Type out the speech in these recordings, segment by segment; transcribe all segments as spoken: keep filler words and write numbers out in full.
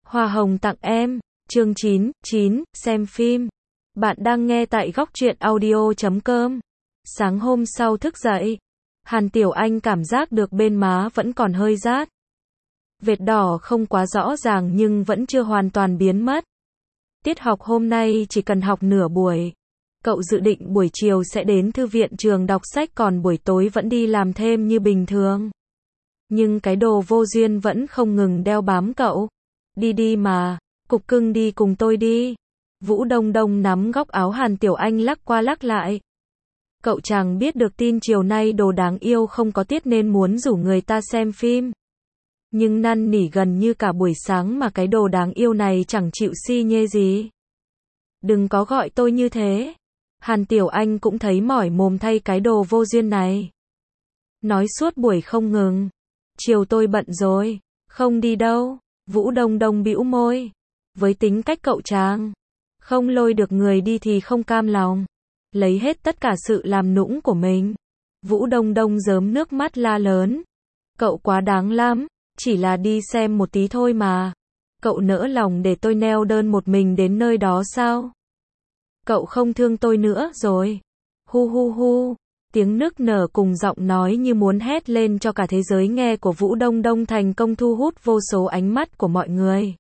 Hoa hồng tặng em, chương chín, chín, xem phim. Bạn đang nghe tại góc truyện audio chấm com. Sáng hôm sau thức dậy, Hàn Tiểu Anh cảm giác được bên má vẫn còn hơi rát. Vệt đỏ không quá rõ ràng nhưng vẫn chưa hoàn toàn biến mất. Tiết học hôm nay chỉ cần học nửa buổi. Cậu dự định buổi chiều sẽ đến thư viện trường đọc sách còn buổi tối vẫn đi làm thêm như bình thường. Nhưng cái đồ vô duyên vẫn không ngừng đeo bám cậu. Đi đi mà, cục cưng đi cùng tôi đi. Vũ Đông Đông nắm góc áo Hàn Tiểu Anh lắc qua lắc lại. Cậu chàng biết được tin chiều nay đồ đáng yêu không có tiết nên muốn rủ người ta xem phim. Nhưng năn nỉ gần như cả buổi sáng mà cái đồ đáng yêu này chẳng chịu si nhê gì. Đừng có gọi tôi như thế. Hàn Tiểu Anh cũng thấy mỏi mồm thay cái đồ vô duyên này. Nói suốt buổi không ngừng. Chiều tôi bận rồi, không đi đâu. Vũ Đông Đông bĩu môi. Với tính cách cậu chàng, không lôi được người đi thì không cam lòng. Lấy hết tất cả sự làm nũng của mình. Vũ Đông Đông rớm nước mắt la lớn. Cậu quá đáng lắm, chỉ là đi xem một tí thôi mà. Cậu nỡ lòng để tôi neo đơn một mình đến nơi đó sao? Cậu không thương tôi nữa rồi. Hu hu hu. Tiếng nức nở cùng giọng nói như muốn hét lên cho cả thế giới nghe của Vũ Đông Đông thành công thu hút vô số ánh mắt của mọi người.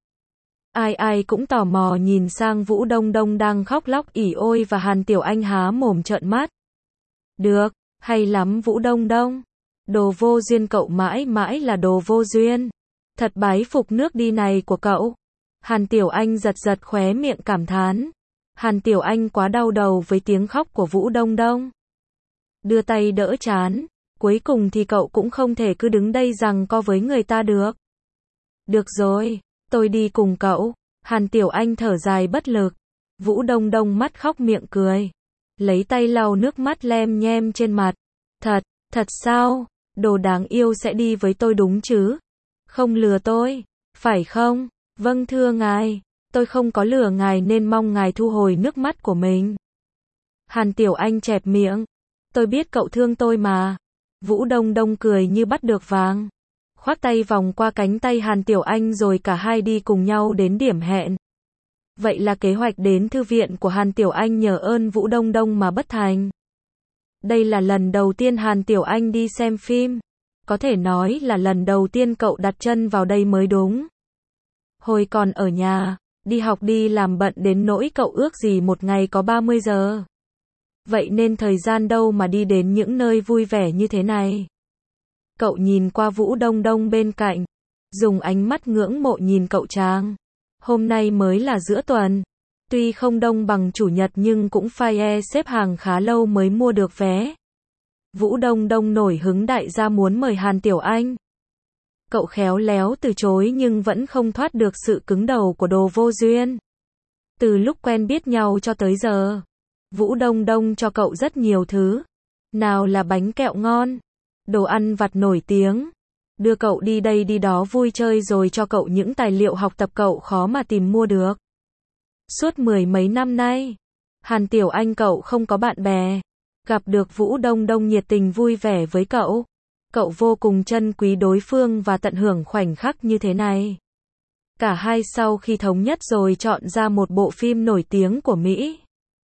Ai ai cũng tò mò nhìn sang Vũ Đông Đông đang khóc lóc ỉ ôi và Hàn Tiểu Anh há mồm trợn mắt. Được, hay lắm Vũ Đông Đông. Đồ vô duyên cậu mãi mãi là đồ vô duyên. Thật bái phục nước đi này của cậu. Hàn Tiểu Anh giật giật khóe miệng cảm thán. Hàn Tiểu Anh quá đau đầu với tiếng khóc của Vũ Đông Đông. Đưa tay đỡ chán. Cuối cùng thì cậu cũng không thể cứ đứng đây giằng co với người ta được. Được rồi, tôi đi cùng cậu. Hàn Tiểu Anh thở dài bất lực. Vũ Đông Đông mắt khóc miệng cười. Lấy tay lau nước mắt lem nhem trên mặt. Thật, thật sao? Đồ đáng yêu sẽ đi với tôi đúng chứ? Không lừa tôi, phải không? Vâng thưa ngài, tôi không có lừa ngài nên mong ngài thu hồi nước mắt của mình. Hàn Tiểu Anh chẹp miệng. Tôi biết cậu thương tôi mà. Vũ Đông Đông cười như bắt được vàng. Khoác tay vòng qua cánh tay Hàn Tiểu Anh rồi cả hai đi cùng nhau đến điểm hẹn. Vậy là kế hoạch đến thư viện của Hàn Tiểu Anh nhờ ơn Vũ Đông Đông mà bất thành. Đây là lần đầu tiên Hàn Tiểu Anh đi xem phim. Có thể nói là lần đầu tiên cậu đặt chân vào đây mới đúng. Hồi còn ở nhà, đi học đi làm bận đến nỗi cậu ước gì một ngày có ba mươi giờ. Vậy nên thời gian đâu mà đi đến những nơi vui vẻ như thế này. Cậu nhìn qua Vũ Đông Đông bên cạnh, dùng ánh mắt ngưỡng mộ nhìn cậu chàng. Hôm nay mới là giữa tuần, tuy không đông bằng chủ nhật nhưng cũng phải e xếp hàng khá lâu mới mua được vé. Vũ Đông Đông nổi hứng đại gia muốn mời Hàn Tiểu Anh. Cậu khéo léo từ chối nhưng vẫn không thoát được sự cứng đầu của đồ vô duyên. Từ lúc quen biết nhau cho tới giờ, Vũ Đông Đông cho cậu rất nhiều thứ. Nào là bánh kẹo ngon, đồ ăn vặt nổi tiếng, đưa cậu đi đây đi đó vui chơi rồi cho cậu những tài liệu học tập cậu khó mà tìm mua được. Suốt mười mấy năm nay, Hàn Tiểu Anh cậu không có bạn bè. Gặp được Vũ Đông Đông nhiệt tình vui vẻ với cậu. Cậu vô cùng trân quý đối phương và tận hưởng khoảnh khắc như thế này. Cả hai sau khi thống nhất rồi chọn ra một bộ phim nổi tiếng của Mỹ.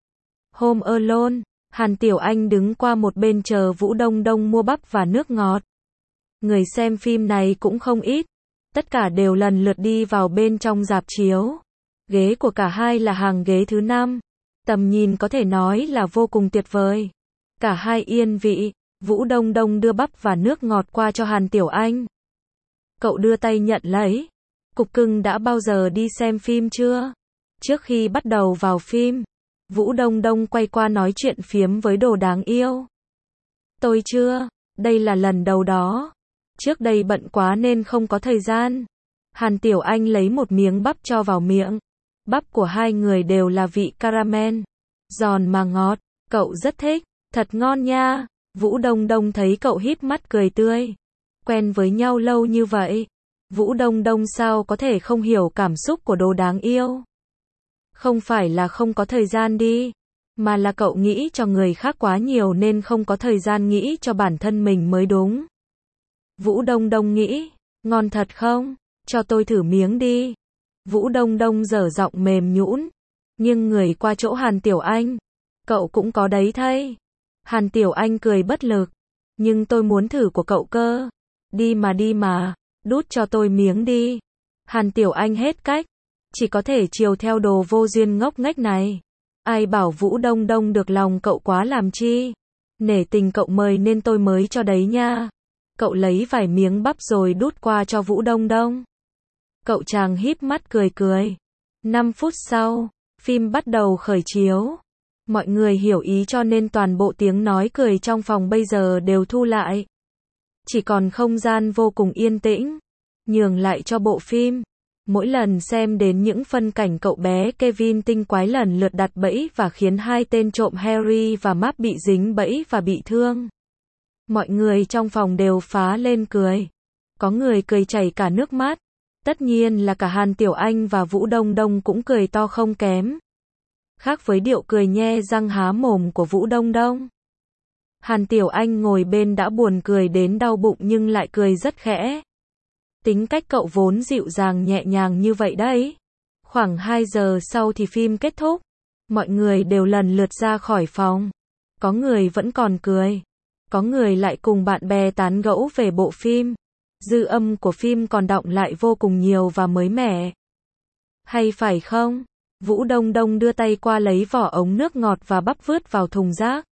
Home Alone. Hàn Tiểu Anh đứng qua một bên chờ Vũ Đông Đông mua bắp và nước ngọt. Người xem phim này cũng không ít. Tất cả đều lần lượt đi vào bên trong rạp chiếu. Ghế của cả hai là hàng ghế thứ năm. Tầm nhìn có thể nói là vô cùng tuyệt vời. Cả hai yên vị. Vũ Đông Đông đưa bắp và nước ngọt qua cho Hàn Tiểu Anh. Cậu đưa tay nhận lấy. Cục cưng đã bao giờ đi xem phim chưa? Trước khi bắt đầu vào phim, Vũ Đông Đông quay qua nói chuyện phiếm với đồ đáng yêu. Tôi chưa, đây là lần đầu đó. Trước đây bận quá nên không có thời gian. Hàn Tiểu Anh lấy một miếng bắp cho vào miệng. Bắp của hai người đều là vị caramel. Giòn mà ngọt, cậu rất thích, thật ngon nha. Vũ Đông Đông thấy cậu híp mắt cười tươi. Quen với nhau lâu như vậy, Vũ Đông Đông sao có thể không hiểu cảm xúc của đồ đáng yêu. Không phải là không có thời gian đi, mà là cậu nghĩ cho người khác quá nhiều nên không có thời gian nghĩ cho bản thân mình mới đúng. Vũ Đông Đông nghĩ, ngon thật không? Cho tôi thử miếng đi. Vũ Đông Đông dở giọng mềm nhũn, nhưng người qua chỗ Hàn Tiểu Anh. Cậu cũng có đấy thay. Hàn Tiểu Anh cười bất lực. Nhưng tôi muốn thử của cậu cơ. Đi mà đi mà, đút cho tôi miếng đi. Hàn Tiểu Anh hết cách. Chỉ có thể chiều theo đồ vô duyên ngốc nghếch này. Ai bảo Vũ Đông Đông được lòng cậu quá làm chi. Nể tình cậu mời nên tôi mới cho đấy nha. Cậu lấy vài miếng bắp rồi đút qua cho Vũ Đông Đông. Cậu chàng híp mắt cười cười. năm phút sau, phim bắt đầu khởi chiếu. Mọi người hiểu ý cho nên toàn bộ tiếng nói cười trong phòng bây giờ đều thu lại. Chỉ còn không gian vô cùng yên tĩnh, nhường lại cho bộ phim. Mỗi lần xem đến những phân cảnh cậu bé Kevin tinh quái lần lượt đặt bẫy và khiến hai tên trộm Harry và Mark bị dính bẫy và bị thương. Mọi người trong phòng đều phá lên cười. Có người cười chảy cả nước mắt. Tất nhiên là cả Hàn Tiểu Anh và Vũ Đông Đông cũng cười to không kém. Khác với điệu cười nhe răng há mồm của Vũ Đông Đông. Hàn Tiểu Anh ngồi bên đã buồn cười đến đau bụng nhưng lại cười rất khẽ. Tính cách cậu vốn dịu dàng nhẹ nhàng như vậy đấy. Khoảng hai giờ sau thì phim kết thúc. Mọi người đều lần lượt ra khỏi phòng. Có người vẫn còn cười. Có người lại cùng bạn bè tán gẫu về bộ phim. Dư âm của phim còn đọng lại vô cùng nhiều và mới mẻ. Hay phải không? Vũ Đông Đông đưa tay qua lấy vỏ ống nước ngọt và bắp vứt vào thùng rác.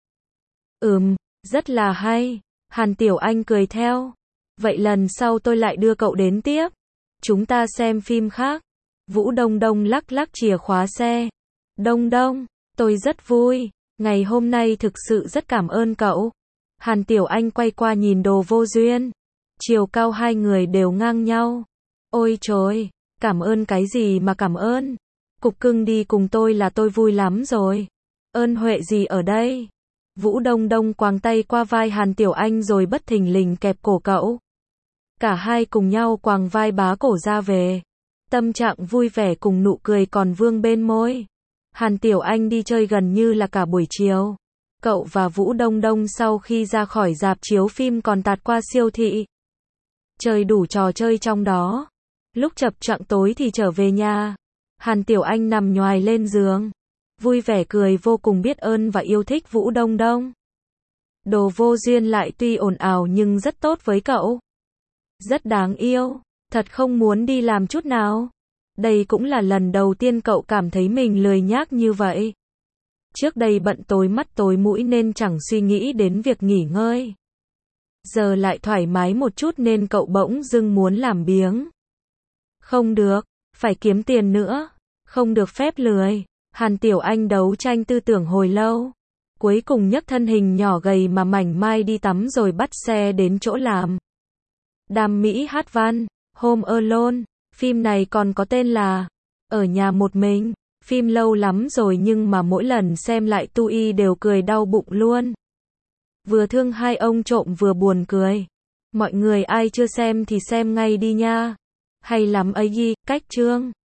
Ừm, rất là hay. Hàn Tiểu Anh cười theo. Vậy lần sau tôi lại đưa cậu đến tiếp. Chúng ta xem phim khác. Vũ Đông Đông lắc lắc chìa khóa xe. Đông Đông, tôi rất vui. Ngày hôm nay thực sự rất cảm ơn cậu. Hàn Tiểu Anh quay qua nhìn Đồ Vô Duyên. Chiều cao hai người đều ngang nhau. Ôi trời, cảm ơn cái gì mà cảm ơn. Cục cưng đi cùng tôi là tôi vui lắm rồi. Ơn huệ gì ở đây? Vũ Đông Đông quàng tay qua vai Hàn Tiểu Anh rồi bất thình lình kẹp cổ cậu. Cả hai cùng nhau quàng vai bá cổ ra về. Tâm trạng vui vẻ cùng nụ cười còn vương bên môi. Hàn Tiểu Anh đi chơi gần như là cả buổi chiều. Cậu và Vũ Đông Đông sau khi ra khỏi rạp chiếu phim còn tạt qua siêu thị. Chơi đủ trò chơi trong đó. Lúc chập chạng tối thì trở về nhà. Hàn Tiểu Anh nằm nhoài lên giường. Vui vẻ cười vô cùng biết ơn và yêu thích Vũ Đông Đông. Đồ Vô Duyên lại tuy ồn ào nhưng rất tốt với cậu. Rất đáng yêu. Thật không muốn đi làm chút nào. Đây cũng là lần đầu tiên cậu cảm thấy mình lười nhác như vậy. Trước đây bận tối mắt tối mũi nên chẳng suy nghĩ đến việc nghỉ ngơi. Giờ lại thoải mái một chút nên cậu bỗng dưng muốn làm biếng. Không được, phải kiếm tiền nữa. Không được phép lười. Hàn Tiểu Anh đấu tranh tư tưởng hồi lâu. Cuối cùng nhấc thân hình nhỏ gầy mà mảnh mai đi tắm rồi bắt xe đến chỗ làm. Đam mỹ hát văn, Home Alone. Phim này còn có tên là Ở nhà một mình. Phim lâu lắm rồi nhưng mà mỗi lần xem lại Tui đều cười đau bụng luôn. Vừa thương hai ông trộm vừa buồn cười. Mọi người ai chưa xem thì xem ngay đi nha. Hay lắm ấy, cách chương.